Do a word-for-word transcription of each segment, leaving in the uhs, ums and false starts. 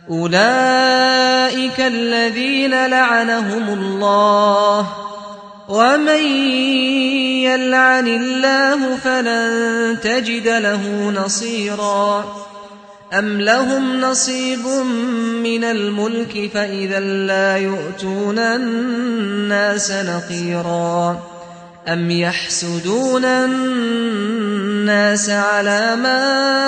أولئك الذين لعنهم الله، ومن يلعن الله فلن تجد له نصيرا. أم لهم نصيب من الملك فإذا لا يؤتون الناس نقيرا. أم يحسدون الناس على ما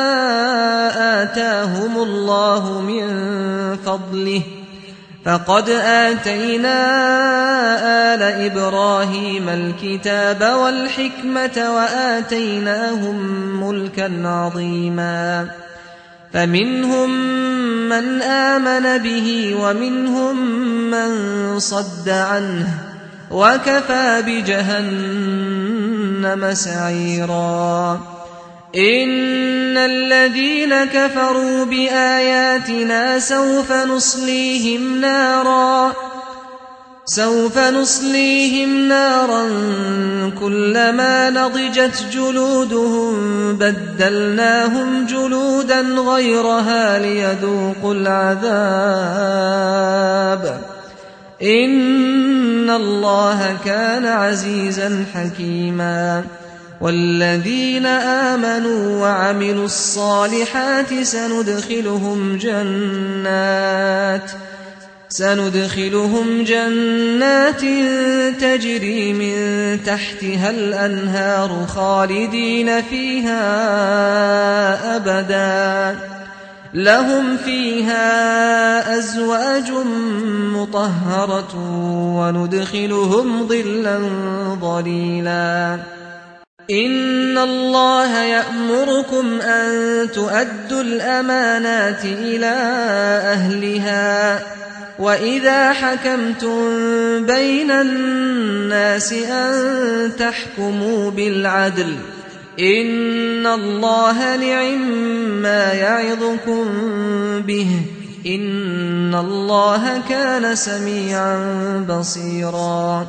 آتاهم الله من فضله، فقد آتينا آل إبراهيم الكتاب والحكمة وآتيناهم ملكا عظيما. فمنهم من آمن به ومنهم من صد عنه، وكفى بجهنم سعيرا. إن الذين كفروا بآياتنا سوف نصليهم نارا سوف نصليهم نارا كلما نضجت جلودهم بدلناهم جلودا غيرها ليذوقوا العذاب. إن الله كان عزيزا حكيما. والذين آمنوا وعملوا الصالحات سندخلهم جنات سندخلهم جنات تجري من تحتها الأنهار خالدين فيها أبدا، لهم فيها أزواج مطهرة وندخلهم ظلا ظليلا. إن الله يأمركم أن تؤدوا الأمانات إلى أهلها، وإذا حكمتم بين الناس أن تحكموا بالعدل. إن الله نعما يعظكم به، إن الله كان سميعا بصيرا.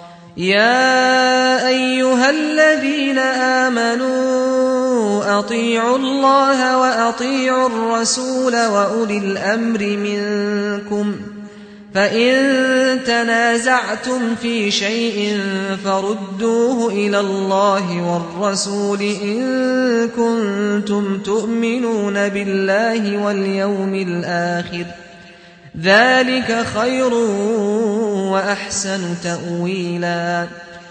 يا أيها الذين آمنوا أطيعوا الله وأطيعوا الرسول وأولي الأمر منكم، فإن تنازعتم في شيء فردوه إلى الله والرسول إن كنتم تؤمنون بالله واليوم الآخر، ذلك خير وأحسن تأويلا.